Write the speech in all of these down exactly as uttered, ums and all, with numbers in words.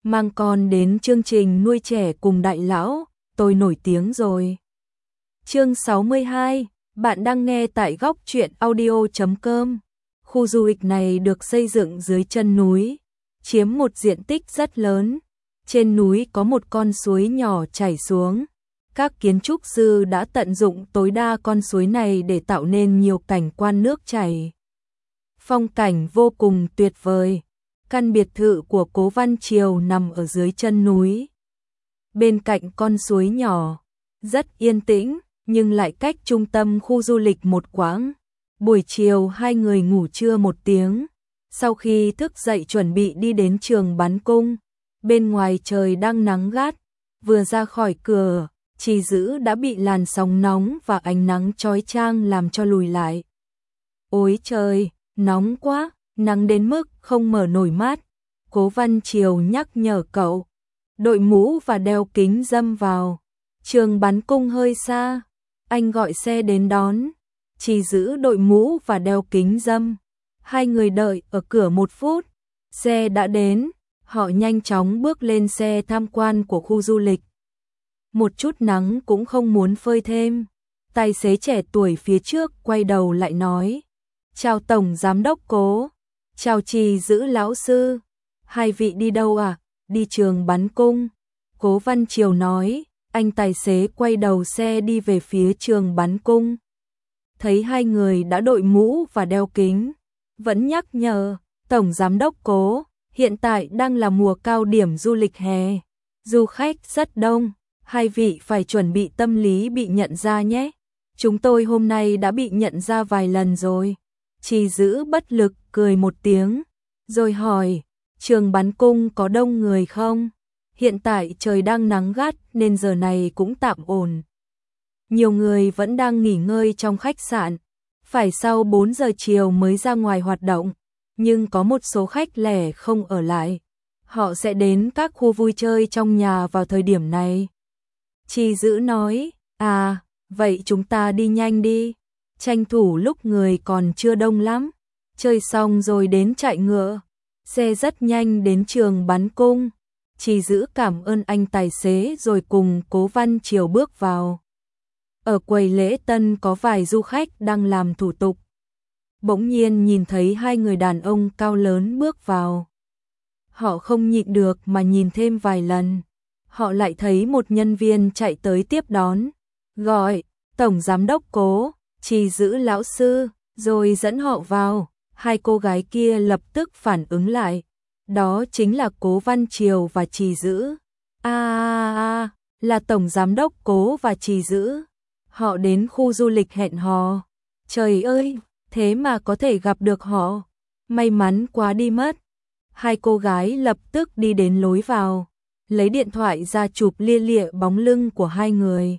mang con đến chương trình nuôi trẻ cùng đại lão, tôi nổi tiếng rồi. Chương sáu mươi hai, bạn đang nghe tại góc truyện audio chấm com. Khu du lịch này được xây dựng dưới chân núi, chiếm một diện tích rất lớn. Trên núi có một con suối nhỏ chảy xuống. Các kiến trúc sư đã tận dụng tối đa con suối này để tạo nên nhiều cảnh quan nước chảy. Phong cảnh vô cùng tuyệt vời. Căn biệt thự của Cố Văn Triều nằm ở dưới chân núi. Bên cạnh con suối nhỏ, rất yên tĩnh, nhưng lại cách trung tâm khu du lịch một quãng. Buổi chiều hai người ngủ trưa một tiếng. Sau khi thức dậy chuẩn bị đi đến trường bắn cung, bên ngoài trời đang nắng gắt. Vừa ra khỏi cửa, Trì Dữ đã bị làn sóng nóng và ánh nắng chói chang làm cho lùi lại. Ôi trời, nóng quá, nắng đến mức không mở nổi mắt. Cố Văn Triều nhắc nhở cậu, đội mũ và đeo kính râm vào. Trường bắn cung hơi xa, anh gọi xe đến đón. Trì Dữ đội mũ và đeo kính râm. Hai người đợi ở cửa một phút, xe đã đến. Họ nhanh chóng bước lên xe tham quan của khu du lịch. Một chút nắng cũng không muốn phơi thêm. Tài xế trẻ tuổi phía trước quay đầu lại nói: "Chào Tổng Giám đốc Cố." "Chào Trì Dữ lão sư." "Hai vị đi đâu à?" "Đi trường bắn cung." Cố Văn Triều nói. Anh tài xế quay đầu xe đi về phía trường bắn cung. Thấy hai người đã đội mũ và đeo kính, vẫn nhắc nhở: "Tổng Giám đốc Cố, hiện tại đang là mùa cao điểm du lịch hè. Du khách rất đông, hai vị phải chuẩn bị tâm lý bị nhận ra nhé. Chúng tôi hôm nay đã bị nhận ra vài lần rồi." Trì Dữ bất lực cười một tiếng, rồi hỏi: "Trường bắn cung có đông người không?" "Hiện tại trời đang nắng gắt nên giờ này cũng tạm ổn. Nhiều người vẫn đang nghỉ ngơi trong khách sạn, phải sau bốn giờ chiều mới ra ngoài hoạt động, nhưng có một số khách lẻ không ở lại. Họ sẽ đến các khu vui chơi trong nhà vào thời điểm này." Trì Dữ nói. "À, vậy chúng ta đi nhanh đi, tranh thủ lúc người còn chưa đông lắm, chơi xong rồi đến chạy ngựa." Xe rất nhanh đến trường bắn cung. Trì Dữ cảm ơn anh tài xế rồi cùng Cố Văn Triều bước vào. Ở quầy lễ tân có vài du khách đang làm thủ tục. Bỗng nhiên nhìn thấy hai người đàn ông cao lớn bước vào. Họ không nhịn được mà nhìn thêm vài lần. Họ lại thấy một nhân viên chạy tới tiếp đón, gọi: "Tổng Giám đốc Cố, Trì Dữ lão sư", rồi dẫn họ vào. Hai cô gái kia lập tức phản ứng lại. Đó chính là Cố Văn Triều và Trì Dữ. À, à, à, là Tổng Giám đốc Cố và Trì Dữ. Họ đến khu du lịch hẹn hò. Trời ơi, thế mà có thể gặp được họ. May mắn quá đi mất. Hai cô gái lập tức đi đến lối vào, lấy điện thoại ra chụp lia lịa bóng lưng của hai người.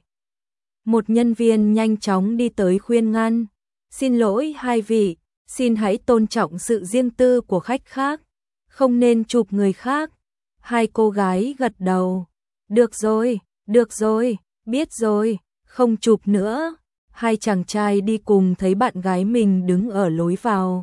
Một nhân viên nhanh chóng đi tới khuyên ngăn: "Xin lỗi hai vị, xin hãy tôn trọng sự riêng tư của khách khác, không nên chụp người khác." Hai cô gái gật đầu. "Được rồi, được rồi, biết rồi, không chụp nữa." Hai chàng trai đi cùng thấy bạn gái mình đứng ở lối vào.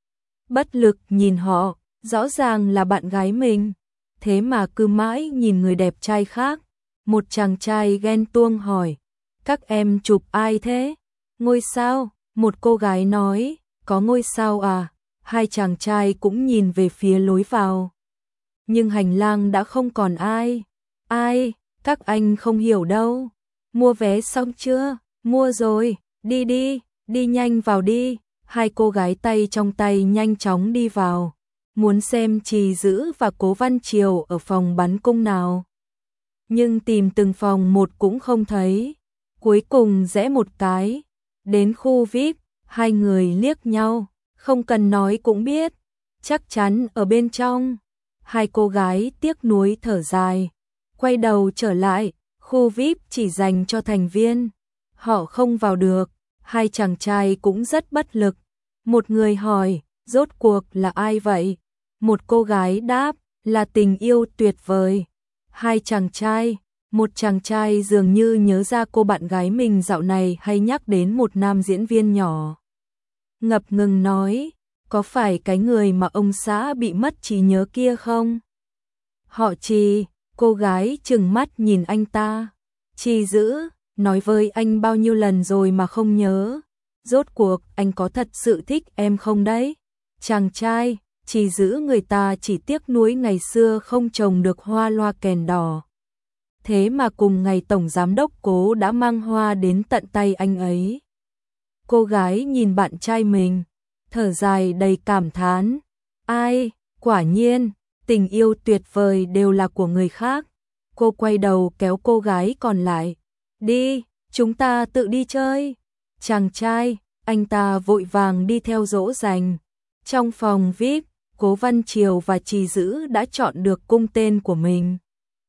Bất lực nhìn họ, rõ ràng là bạn gái mình, thế mà cứ mãi nhìn người đẹp trai khác. Một chàng trai ghen tuông hỏi: "Các em chụp ai thế?" "Ngôi sao." Một cô gái nói. "Có ngôi sao à?" Hai chàng trai cũng nhìn về phía lối vào. Nhưng hành lang đã không còn ai. "Ai? Các anh không hiểu đâu. Mua vé xong chưa?" "Mua rồi." "Đi đi, đi nhanh vào đi." Hai cô gái tay trong tay nhanh chóng đi vào, muốn xem Trì Dữ và Cố Văn Triều ở phòng bắn cung nào. Nhưng tìm từng phòng một cũng không thấy. Cuối cùng rẽ một cái, đến khu vi ai pi, hai người liếc nhau, không cần nói cũng biết, chắc chắn ở bên trong. Hai cô gái tiếc nuối thở dài, quay đầu trở lại, khu vi ai pi chỉ dành cho thành viên. Họ không vào được. Hai chàng trai cũng rất bất lực. Một người hỏi: "Rốt cuộc là ai vậy?" Một cô gái đáp: "Là tình yêu tuyệt vời." Hai chàng trai, một chàng trai dường như nhớ ra cô bạn gái mình dạo này hay nhắc đến một nam diễn viên nhỏ. Ngập ngừng nói: "Có phải cái người mà ông xã bị mất trí nhớ kia không?" Họ Trì, cô gái trừng mắt nhìn anh ta. Trì Dữ, nói với anh bao nhiêu lần rồi mà không nhớ. Rốt cuộc anh có thật sự thích em không đấy? Chàng trai, Trì Dữ người ta chỉ tiếc nuối ngày xưa không trồng được hoa loa kèn đỏ. Thế mà cùng ngày tổng giám đốc Cố đã mang hoa đến tận tay anh ấy. Cô gái nhìn bạn trai mình, thở dài đầy cảm thán. Ai, quả nhiên, tình yêu tuyệt vời đều là của người khác. Cô quay đầu kéo cô gái còn lại. Đi, chúng ta tự đi chơi. Chàng trai, anh ta vội vàng đi theo dỗ dành. Trong phòng vi ai pi, Cố Văn Triều và Trì Dữ đã chọn được cung tên của mình.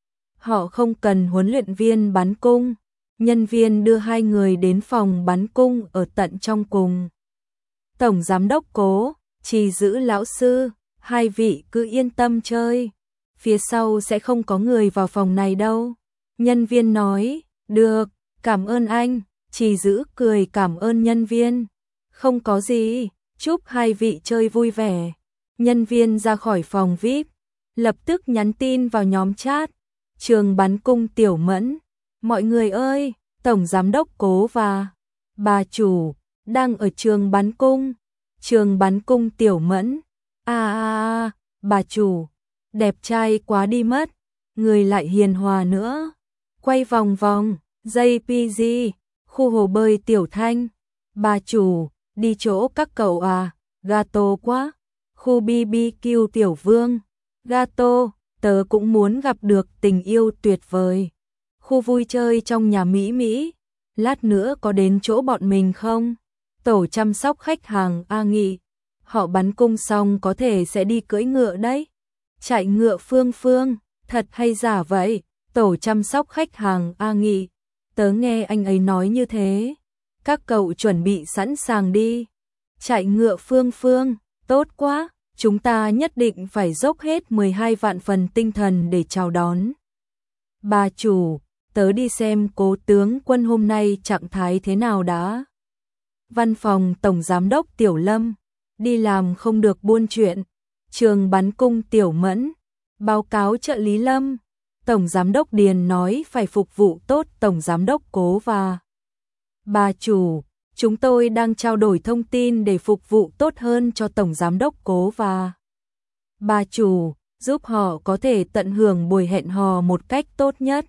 Họ không cần huấn luyện viên bắn cung. Nhân viên đưa hai người đến phòng bắn cung ở tận trong cùng. Tổng giám đốc Cố, Trì Dữ lão sư, hai vị cứ yên tâm chơi. Phía sau sẽ không có người vào phòng này đâu. Nhân viên nói, được, cảm ơn anh. Trì Dữ cười cảm ơn nhân viên. Không có gì, chúc hai vị chơi vui vẻ. Nhân viên ra khỏi phòng vi ai pi, lập tức nhắn tin vào nhóm chat. Trường bắn cung Tiểu Mẫn. Mọi người ơi, tổng giám đốc Cố và bà chủ đang ở trường bắn cung. Trường bắn cung Tiểu Mẫn. À à à, bà chủ, đẹp trai quá đi mất, người lại hiền hòa nữa. Quay vòng vòng, gi pê giê, khu hồ bơi Tiểu Thanh. Bà chủ, đi chỗ các cậu à, gato quá. Khu bê bê kiu Tiểu Vương. Gato, tớ cũng muốn gặp được tình yêu tuyệt vời. Khu vui chơi trong nhà Mỹ Mỹ, lát nữa có đến chỗ bọn mình không? Tổ chăm sóc khách hàng A Nghị, họ bắn cung xong có thể sẽ đi cưỡi ngựa đấy. Chạy ngựa Phương Phương, thật hay giả vậy? Tổ chăm sóc khách hàng A Nghị, tớ nghe anh ấy nói như thế. Các cậu chuẩn bị sẵn sàng đi. Chạy ngựa Phương Phương, tốt quá, chúng ta nhất định phải dốc hết mười hai vạn phần tinh thần để chào đón. Bà chủ, tớ đi xem Cố tướng quân hôm nay trạng thái thế nào đã. Văn phòng tổng giám đốc Tiểu Lâm, đi làm không được buôn chuyện. Trường bắn cung Tiểu Mẫn, báo cáo trợ lý Lâm. Tổng giám đốc Điền nói phải phục vụ tốt tổng giám đốc Cố và bà chủ. Chúng tôi đang trao đổi thông tin để phục vụ tốt hơn cho tổng giám đốc Cố và bà chủ, giúp họ có thể tận hưởng buổi hẹn hò một cách tốt nhất.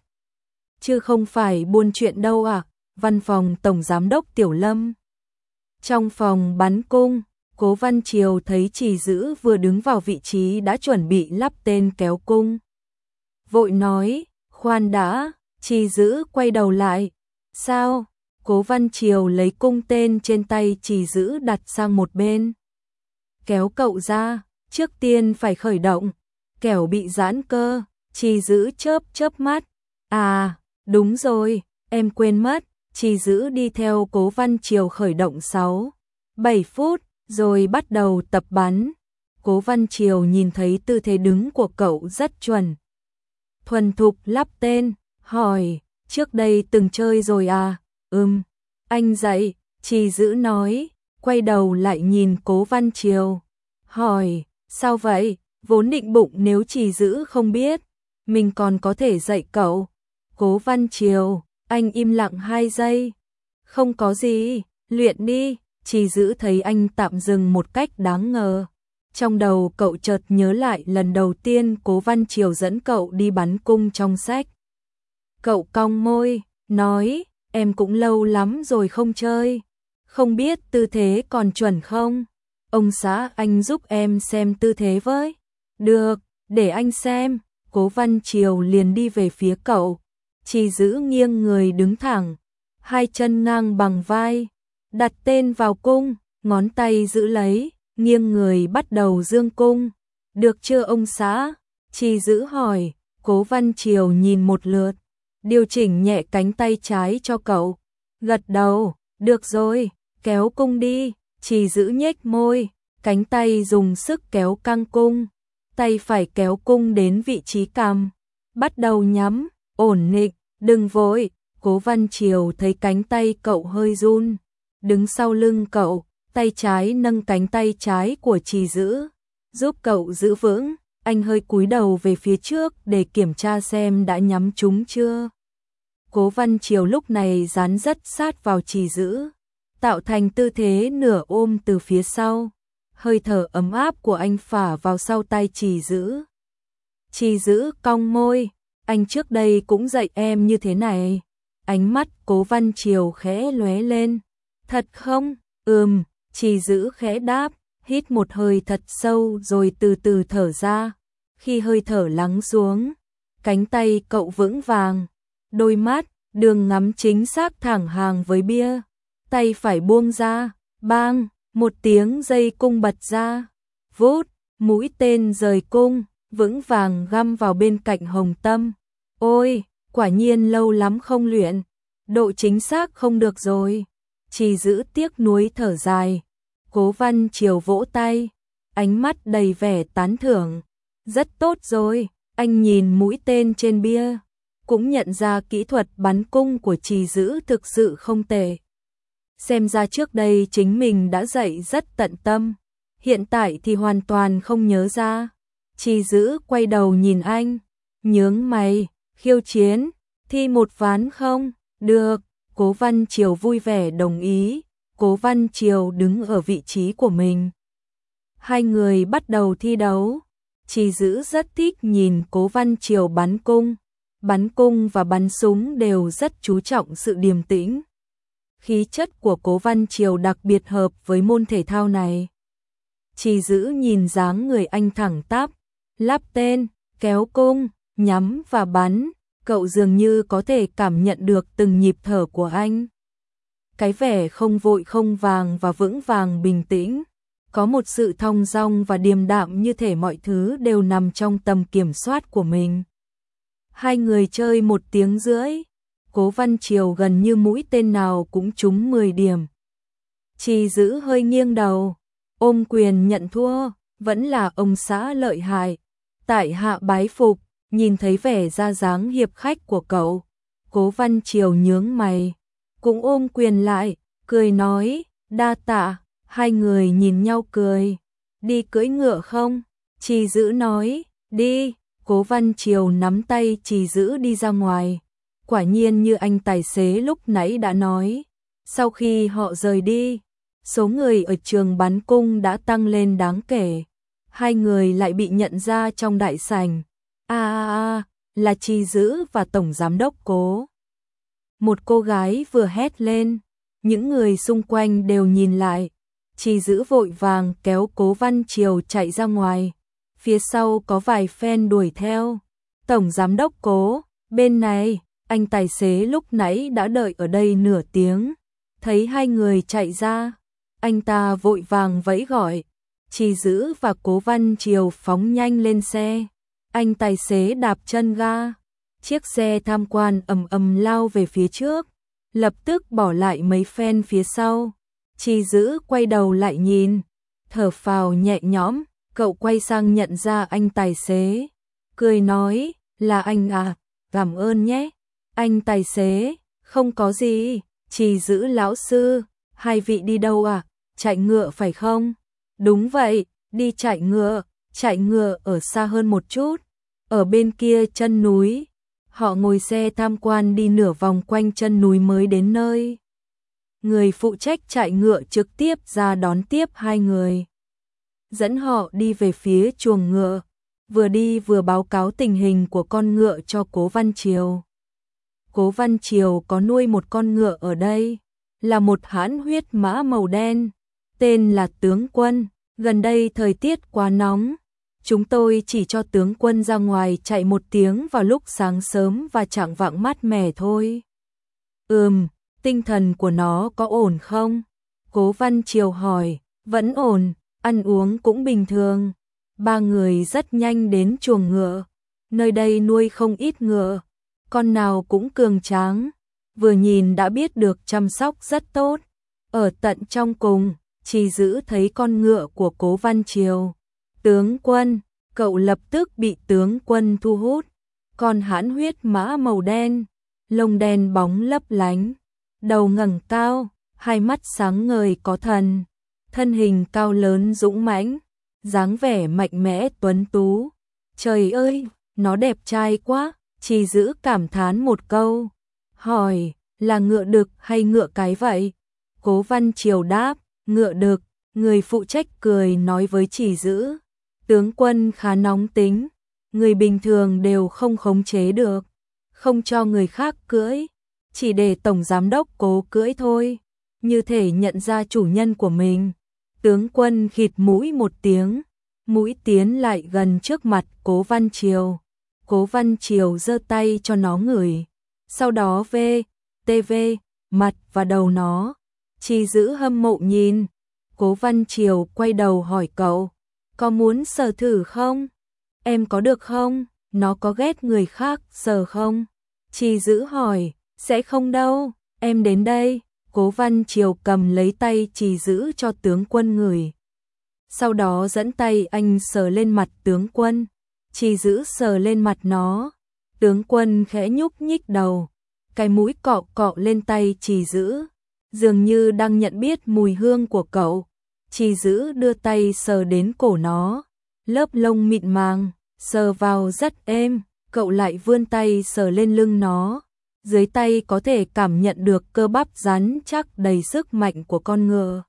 Chứ không phải buôn chuyện đâu à. Văn phòng tổng giám đốc Tiểu Lâm. Trong phòng bắn cung, Cố Văn Triều thấy Trì Dữ vừa đứng vào vị trí đã chuẩn bị lắp tên kéo cung. Vội nói, khoan đã. Trì Dữ quay đầu lại. Sao? Cố Văn Triều lấy cung tên trên tay Trì Dữ đặt sang một bên. Kéo cậu ra, trước tiên phải khởi động. Kẻo bị giãn cơ. Trì Dữ chớp chớp mắt. À, đúng rồi, em quên mất. Trì Dữ đi theo Cố Văn Triều khởi động sáu, bảy phút, rồi bắt đầu tập bắn. Cố Văn Triều nhìn thấy tư thế đứng của cậu rất chuẩn. Thuần thục lắp tên, hỏi, trước đây từng chơi rồi à? Ừm, anh dạy, Trì Dữ nói, quay đầu lại nhìn Cố Văn Triều. Hỏi, sao vậy? Vốn định bụng nếu Trì Dữ không biết, mình còn có thể dạy cậu. Cố Văn Triều, anh im lặng hai giây. Không có gì, luyện đi. Trì Dữ thấy anh tạm dừng một cách đáng ngờ. Trong đầu cậu chợt nhớ lại lần đầu tiên Cố Văn Triều dẫn cậu đi bắn cung trong sách. Cậu cong môi, nói, em cũng lâu lắm rồi không chơi. Không biết tư thế còn chuẩn không? Ông xã anh giúp em xem tư thế với. Được, để anh xem. Cố Văn Triều liền đi về phía cậu. Trì Dữ nghiêng người đứng thẳng, hai chân ngang bằng vai, đặt tên vào cung, ngón tay giữ lấy, nghiêng người bắt đầu dương cung. Được chưa ông xã? Trì Dữ hỏi. Cố Văn Triều nhìn một lượt, điều chỉnh nhẹ cánh tay trái cho cậu. Gật đầu, được rồi, kéo cung đi. Trì Dữ nhếch môi, cánh tay dùng sức kéo căng cung, tay phải kéo cung đến vị trí cằm, bắt đầu nhắm, ổn định, đừng vội. Cố Văn Triều thấy cánh tay cậu hơi run, đứng sau lưng cậu, tay trái nâng cánh tay trái của Trì Dữ, giúp cậu giữ vững. Anh hơi cúi đầu về phía trước để kiểm tra xem đã nhắm trúng chưa. Cố Văn Triều lúc này dán rất sát vào Trì Dữ, tạo thành tư thế nửa ôm từ phía sau. Hơi thở ấm áp của anh phả vào sau tay Trì Dữ. Trì Dữ cong môi, anh trước đây cũng dạy em như thế này. Ánh mắt Cố Văn Triều khẽ lóe lên. Thật không? Ừm, Trì Dữ khẽ đáp, hít một hơi thật sâu rồi từ từ thở ra. Khi hơi thở lắng xuống, cánh tay cậu vững vàng, đôi mắt, đường ngắm chính xác thẳng hàng với bia. Tay phải buông ra, bang, một tiếng dây cung bật ra. Vút, mũi tên rời cung, vững vàng găm vào bên cạnh hồng tâm. Ôi, quả nhiên lâu lắm không luyện, độ chính xác không được rồi. Trì Dữ tiếc nuối thở dài. Cố Văn Triều vỗ tay, ánh mắt đầy vẻ tán thưởng. Rất tốt rồi, anh nhìn mũi tên trên bia, cũng nhận ra kỹ thuật bắn cung của Trì Dữ thực sự không tệ. Xem ra trước đây chính mình đã dạy rất tận tâm, hiện tại thì hoàn toàn không nhớ ra. Trì Dữ quay đầu nhìn anh, nhướng mày, khiêu chiến, thi một ván không? Được, Cố Văn Triều vui vẻ đồng ý. Cố Văn Triều đứng ở vị trí của mình. Hai người bắt đầu thi đấu. Trì Dữ rất thích nhìn Cố Văn Triều bắn cung. Bắn cung và bắn súng đều rất chú trọng sự điềm tĩnh. Khí chất của Cố Văn Triều đặc biệt hợp với môn thể thao này. Trì Dữ nhìn dáng người anh thẳng tắp, lắp tên, kéo cung, nhắm và bắn. Cậu dường như có thể cảm nhận được từng nhịp thở của anh. Cái vẻ không vội không vàng và vững vàng bình tĩnh, có một sự thong dong và điềm đạm như thể mọi thứ đều nằm trong tầm kiểm soát của mình. Hai người chơi một tiếng rưỡi, Cố Văn Triều gần như mũi tên nào cũng trúng mười điểm. Trì Dữ hơi nghiêng đầu, ôm quyền nhận thua, vẫn là ông xã lợi hại. Tại hạ bái phục. Nhìn thấy vẻ ra dáng hiệp khách của cậu, Cố Văn Triều nhướng mày, cũng ôm quyền lại, cười nói, đa tạ. Hai người nhìn nhau cười. Đi cưỡi ngựa không? Trì Dữ nói, đi. Cố Văn Triều nắm tay Trì Dữ đi ra ngoài. Quả nhiên như anh tài xế lúc nãy đã nói, sau khi họ rời đi, số người ở trường bắn cung đã tăng lên đáng kể. Hai người lại bị nhận ra trong đại sảnh. À, à, à, là Trì Dữ và Tổng Giám đốc Cố. Một cô gái vừa hét lên, những người xung quanh đều nhìn lại. Trì Dữ vội vàng kéo Cố Văn Triều chạy ra ngoài. Phía sau có vài fan đuổi theo. Tổng Giám đốc Cố, bên này, anh tài xế lúc nãy đã đợi ở đây nửa tiếng. Thấy hai người chạy ra, anh ta vội vàng vẫy gọi. Trì Dữ và Cố Văn Triều phóng nhanh lên xe. Anh tài xế đạp chân ga, chiếc xe tham quan ầm ầm lao về phía trước, lập tức bỏ lại mấy fan phía sau. Trì Dữ quay đầu lại nhìn, thở phào nhẹ nhõm, cậu quay sang nhận ra anh tài xế, cười nói, là anh à, cảm ơn nhé. Anh tài xế, không có gì. Trì Dữ lão sư, hai vị đi đâu à? Chạy ngựa phải không? Đúng vậy, đi chạy ngựa. Chạy ngựa ở xa hơn một chút, ở bên kia chân núi. Họ ngồi xe tham quan đi nửa vòng quanh chân núi mới đến nơi. Người phụ trách chạy ngựa trực tiếp ra đón tiếp hai người, dẫn họ đi về phía chuồng ngựa, vừa đi vừa báo cáo tình hình của con ngựa cho Cố Văn Triều. Cố Văn Triều có nuôi một con ngựa ở đây, là một hãn huyết mã màu đen, tên là Tướng Quân. Gần đây thời tiết quá nóng, chúng tôi chỉ cho tướng quân ra ngoài chạy một tiếng vào lúc sáng sớm và chạng vạng mát mẻ thôi. Ừm, tinh thần của nó có ổn không? Cố Văn Triều hỏi. Vẫn ổn, ăn uống cũng bình thường. Ba người rất nhanh đến chuồng ngựa. Nơi đây nuôi không ít ngựa, con nào cũng cường tráng, vừa nhìn đã biết được chăm sóc rất tốt. Ở tận trong cùng, Trì Dữ thấy con ngựa của Cố Văn Triều. Tướng Quân, cậu lập tức bị tướng quân thu hút. Con hãn huyết mã màu đen, lông đen bóng lấp lánh, đầu ngẩng cao, hai mắt sáng ngời có thần, thân hình cao lớn dũng mãnh, dáng vẻ mạnh mẽ tuấn tú. Trời ơi, nó đẹp trai quá, Trì Dữ cảm thán một câu. Hỏi, là ngựa đực hay ngựa cái vậy? Cố Văn Triều đáp, ngựa đực. Người phụ trách cười nói với Trì Dữ, tướng quân khá nóng tính, người bình thường đều không khống chế được, không cho người khác cưỡi, chỉ để tổng giám đốc Cố cưỡi thôi, như thể nhận ra chủ nhân của mình. Tướng quân khịt mũi một tiếng, mũi tiến lại gần trước mặt Cố Văn Triều. Cố Văn Triều giơ tay cho nó ngửi, sau đó vê, tê vê, mặt và đầu nó. Trì Dữ hâm mộ nhìn. Cố Văn Triều quay đầu hỏi cậu, có muốn sờ thử không? Em có được không? Nó có ghét người khác sờ không? Trì Dữ hỏi, sẽ không đâu, em đến đây. Cố Văn Triều cầm lấy tay Trì Dữ cho tướng quân ngửi. Sau đó dẫn tay anh sờ lên mặt tướng quân. Trì Dữ sờ lên mặt nó. Tướng quân khẽ nhúc nhích đầu. Cái mũi cọ cọ lên tay Trì Dữ, dường như đang nhận biết mùi hương của cậu. Trì Dữ đưa tay sờ đến cổ nó. Lớp lông mịn màng, sờ vào rất êm. Cậu lại vươn tay sờ lên lưng nó. Dưới tay có thể cảm nhận được cơ bắp rắn chắc đầy sức mạnh của con ngựa.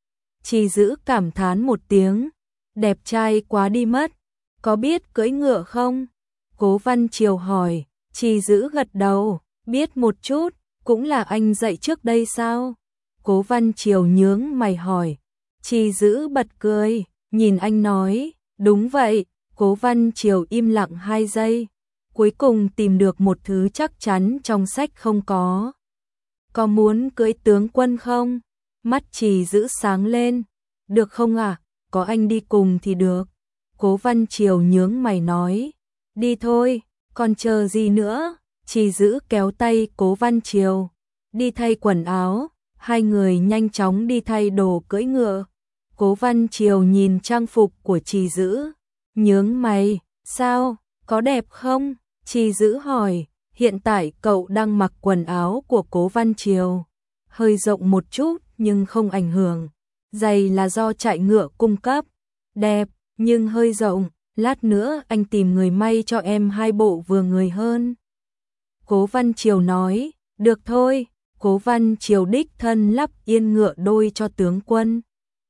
Trì Dữ cảm thán một tiếng, đẹp trai quá đi mất, có biết cưỡi ngựa không? Cố Văn Triều hỏi. Trì Dữ gật đầu, biết một chút, cũng là anh dạy trước đây sao? Cố Văn Triều nhướng mày hỏi. Trì Dữ bật cười, nhìn anh nói, đúng vậy. Cố Văn Triều im lặng hai giây, cuối cùng tìm được một thứ chắc chắn trong sách không có. Có muốn cưỡi tướng quân không? Mắt Trì Dữ sáng lên. Được không à? Có anh đi cùng thì được. Cố Văn Triều nhướng mày nói. Đi thôi, còn chờ gì nữa? Trì Dữ kéo tay Cố Văn Triều. Đi thay quần áo. Hai người nhanh chóng đi thay đồ cưỡi ngựa. Cố Văn Triều nhìn trang phục của Trì Dữ, nhướng mày. Sao? Có đẹp không? Trì Dữ hỏi. Hiện tại cậu đang mặc quần áo của Cố Văn Triều, hơi rộng một chút nhưng không ảnh hưởng. Giày là do trại ngựa cung cấp. Đẹp, nhưng hơi rộng. Lát nữa anh tìm người may cho em hai bộ vừa người hơn. Cố Văn Triều nói. Được thôi. Cố Văn Triều đích thân lắp yên ngựa đôi cho tướng quân,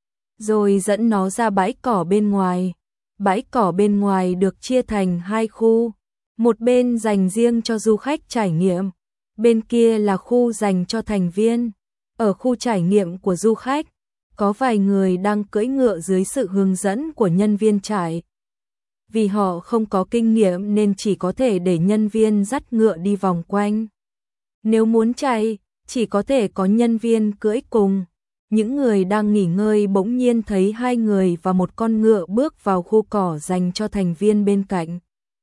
rồi dẫn nó ra bãi cỏ bên ngoài. Bãi cỏ bên ngoài được chia thành hai khu. Một bên dành riêng cho du khách trải nghiệm, bên kia là khu dành cho thành viên. Ở khu trải nghiệm của du khách, có vài người đang cưỡi ngựa dưới sự hướng dẫn của nhân viên trại. Vì họ không có kinh nghiệm nên chỉ có thể để nhân viên dắt ngựa đi vòng quanh. Nếu muốn chạy, chỉ có thể có nhân viên cưỡi cùng. Những người đang nghỉ ngơi bỗng nhiên thấy hai người và một con ngựa bước vào khu cỏ dành cho thành viên bên cạnh.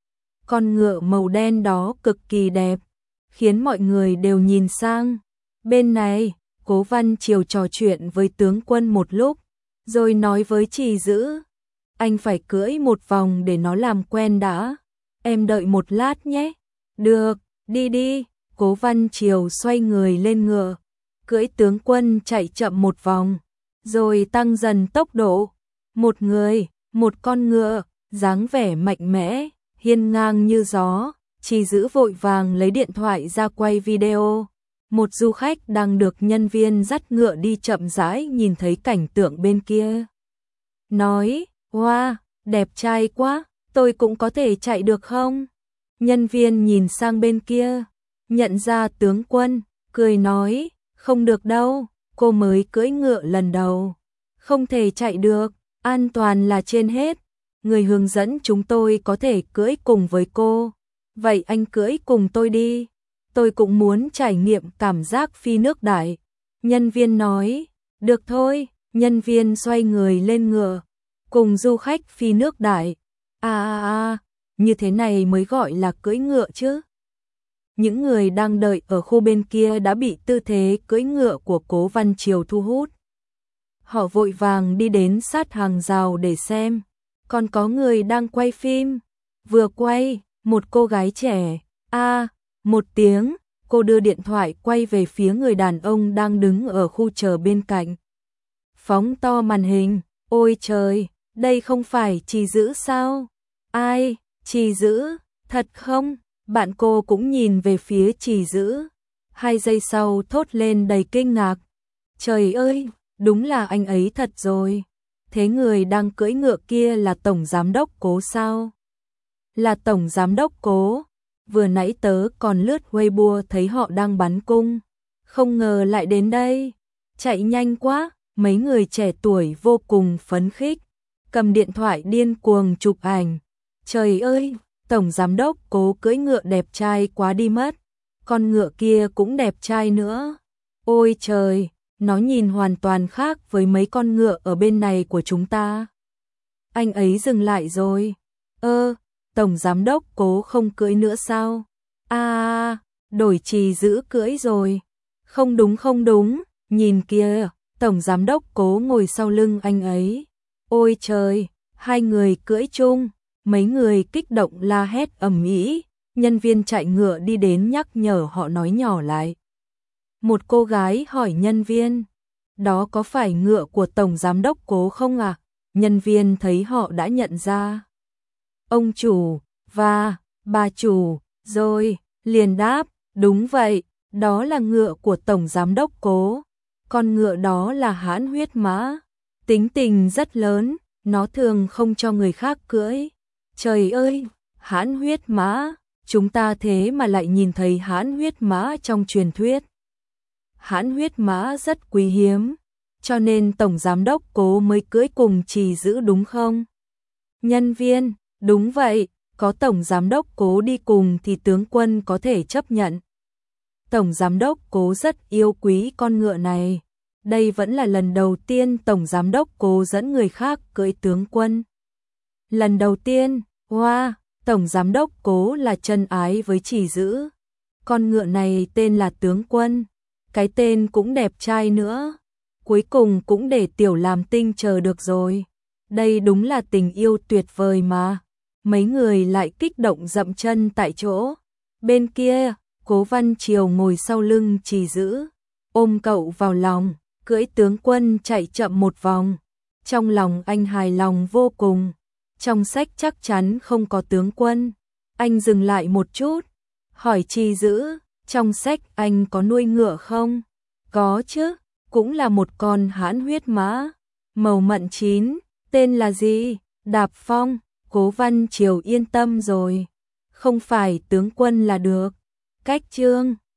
Con ngựa màu đen đó cực kỳ đẹp, khiến mọi người đều nhìn sang. Bên này, Cố Văn Triều trò chuyện với tướng quân một lúc, rồi nói với Trì Dữ. Anh phải cưỡi một vòng để nó làm quen đã. Em đợi một lát nhé. Được, đi đi. Cố Văn Triều xoay người lên ngựa, cưỡi tướng quân chạy chậm một vòng, rồi tăng dần tốc độ. Một người, một con ngựa, dáng vẻ mạnh mẽ, hiên ngang như gió. Trì Dữ vội vàng lấy điện thoại ra quay video. Một du khách đang được nhân viên dắt ngựa đi chậm rãi nhìn thấy cảnh tượng bên kia. Nói, wow, đẹp trai quá, tôi cũng có thể chạy được không? Nhân viên nhìn sang bên kia, nhận ra tướng quân, cười nói, không được đâu, cô mới cưỡi ngựa lần đầu, không thể chạy được, an toàn là trên hết. Người hướng dẫn chúng tôi có thể cưỡi cùng với cô, vậy anh cưỡi cùng tôi đi, tôi cũng muốn trải nghiệm cảm giác phi nước đại. Nhân viên nói, được thôi. Nhân viên xoay người lên ngựa, cùng du khách phi nước đại. À à à, như thế này mới gọi là cưỡi ngựa chứ. Những người đang đợi ở khu bên kia đã bị tư thế cưỡi ngựa của Cố Văn Triều thu hút. Họ vội vàng đi đến sát hàng rào để xem. Còn có người đang quay phim. Vừa quay, một cô gái trẻ. A, à, một tiếng, cô đưa điện thoại quay về phía người đàn ông đang đứng ở khu chờ bên cạnh. Phóng to màn hình. Ôi trời, đây không phải Trì Dữ sao? Ai? Trì Dữ, thật không? Bạn cô cũng nhìn về phía Trì Dữ. Hai giây sau thốt lên đầy kinh ngạc. Trời ơi, đúng là anh ấy thật rồi. Thế người đang cưỡi ngựa kia là Tổng Giám đốc Cố sao? Là Tổng Giám đốc Cố. Vừa nãy tớ còn lướt Weibo thấy họ đang bắn cung. Không ngờ lại đến đây. Chạy nhanh quá, mấy người trẻ tuổi vô cùng phấn khích. Cầm điện thoại điên cuồng chụp ảnh. Trời ơi, Tổng Giám đốc Cố cưỡi ngựa đẹp trai quá đi mất. Con ngựa kia cũng đẹp trai nữa. Ôi trời, nó nhìn hoàn toàn khác với mấy con ngựa ở bên này của chúng ta. Anh ấy dừng lại rồi. Ơ, Tổng Giám đốc Cố không cưỡi nữa sao? À, đổi Trì Dữ cưỡi rồi. Không đúng không đúng, nhìn kìa, Tổng Giám đốc Cố ngồi sau lưng anh ấy. Ôi trời, hai người cưỡi chung, mấy người kích động la hét ầm ĩ, nhân viên chạy ngựa đi đến nhắc nhở họ nói nhỏ lại. Một cô gái hỏi nhân viên, đó có phải ngựa của Tổng Giám đốc Cố không à? Nhân viên thấy họ đã nhận ra. Ông chủ, và, bà chủ, rồi, liền đáp, đúng vậy, đó là ngựa của Tổng Giám đốc Cố. Con ngựa đó là hãn huyết mã, tính tình rất lớn, nó thường không cho người khác cưỡi. Trời ơi, hãn huyết mã, chúng ta thế mà lại nhìn thấy hãn huyết mã trong truyền thuyết. Hãn huyết mã rất quý hiếm, cho nên Tổng Giám đốc Cố mới cưỡi cùng Trì Dữ đúng không? Nhân viên, đúng vậy, có Tổng Giám đốc Cố đi cùng thì tướng quân có thể chấp nhận. Tổng Giám đốc Cố rất yêu quý con ngựa này. Đây vẫn là lần đầu tiên Tổng Giám đốc Cố dẫn người khác cưỡi tướng quân. Lần đầu tiên, wow, Tổng Giám đốc Cố là chân ái với Trì Dữ. Con ngựa này tên là tướng quân, cái tên cũng đẹp trai nữa. Cuối cùng cũng để Tiểu Làm Tinh chờ được rồi. Đây đúng là tình yêu tuyệt vời mà. Mấy người lại kích động dậm chân tại chỗ. Bên kia, Cố Văn Triều ngồi sau lưng Trì Dữ, ôm cậu vào lòng, cưỡi tướng quân chạy chậm một vòng. Trong lòng anh hài lòng vô cùng. Trong sách chắc chắn không có tướng quân. Anh dừng lại một chút, hỏi Trì Dữ, trong sách anh có nuôi ngựa không? Có chứ, cũng là một con hãn huyết mã, màu mận chín, tên là gì? Đạp Phong. Cố Văn Triều yên tâm rồi, không phải tướng quân là được. Cách chương